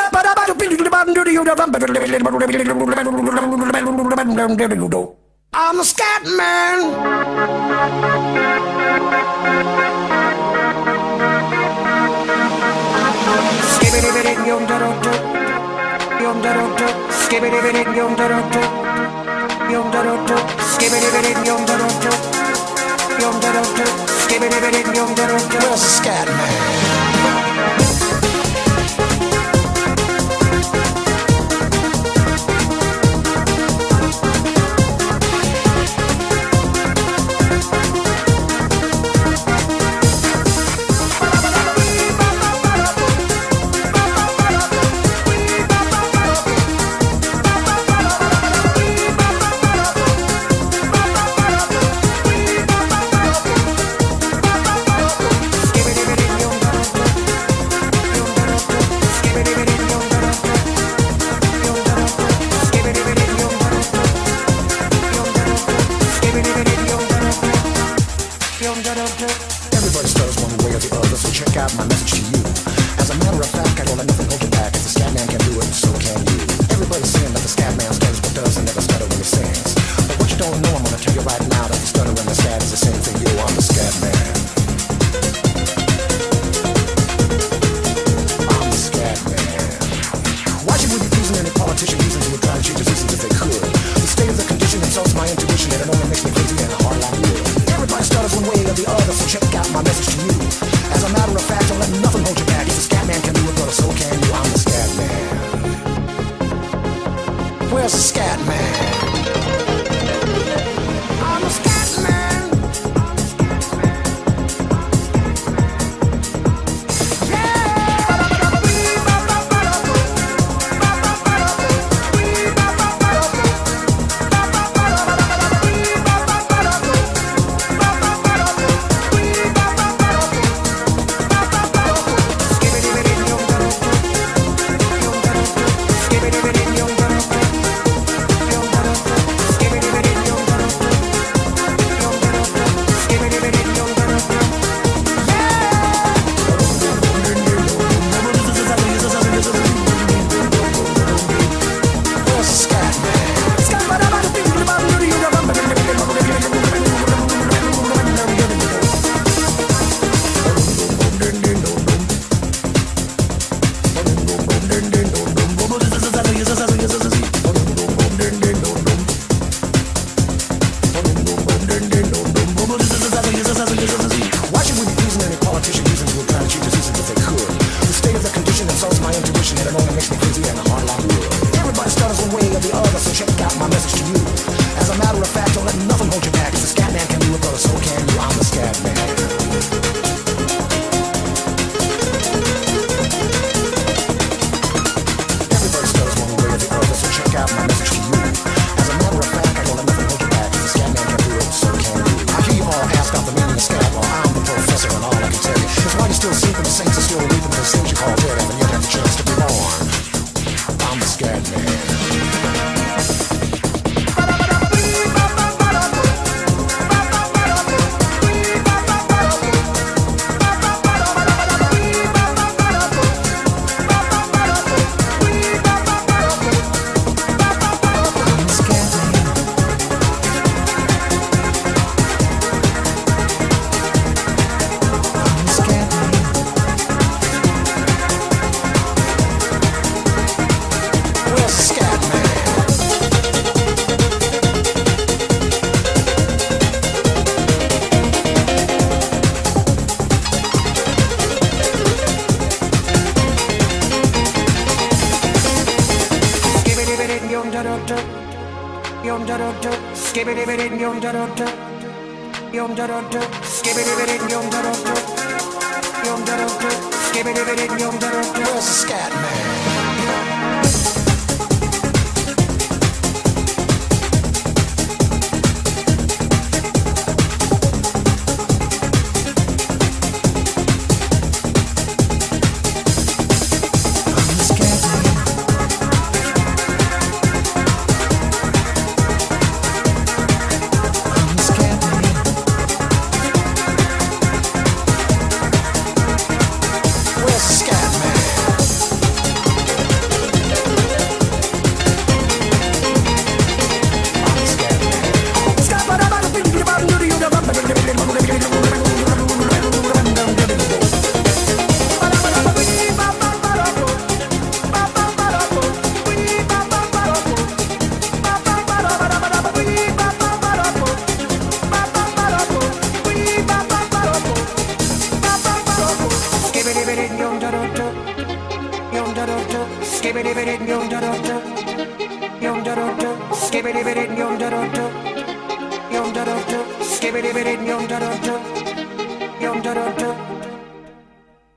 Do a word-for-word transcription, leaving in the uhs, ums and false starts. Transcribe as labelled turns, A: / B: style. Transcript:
A: I'm the scat man. Where's the scat man? Everybody stutters one way or the other, so check out my message to you. As a matter of fact, I don't let nothing hold you back. If the scat man can do it, so can you. Everybody's saying that the scat man stutters but does and never stutter when he sings. But what you don't know, I'm gonna tell you right now that the stutter and the scat is the same thing. Yo, I'm the scat man. I'm the scat man. Why should we be pleasing any politician reasons who would try to change his reasons if they could? The state of the condition insults my intuition and it only makes me crazy and hard like wood. Everybody stutters one way or the other, so check out my message to you. As a matter of fact, don't let nothing hold you back. If the scat man can do it, brother, so can you. I'm the scat man. Where's the scat man? I'm the scat man. Where's the scat man? Scat man. yum da da da, yum da da da, skibbity bitty yum da da da, yum da da da, skibbity bitty yum da da da, yum da da da.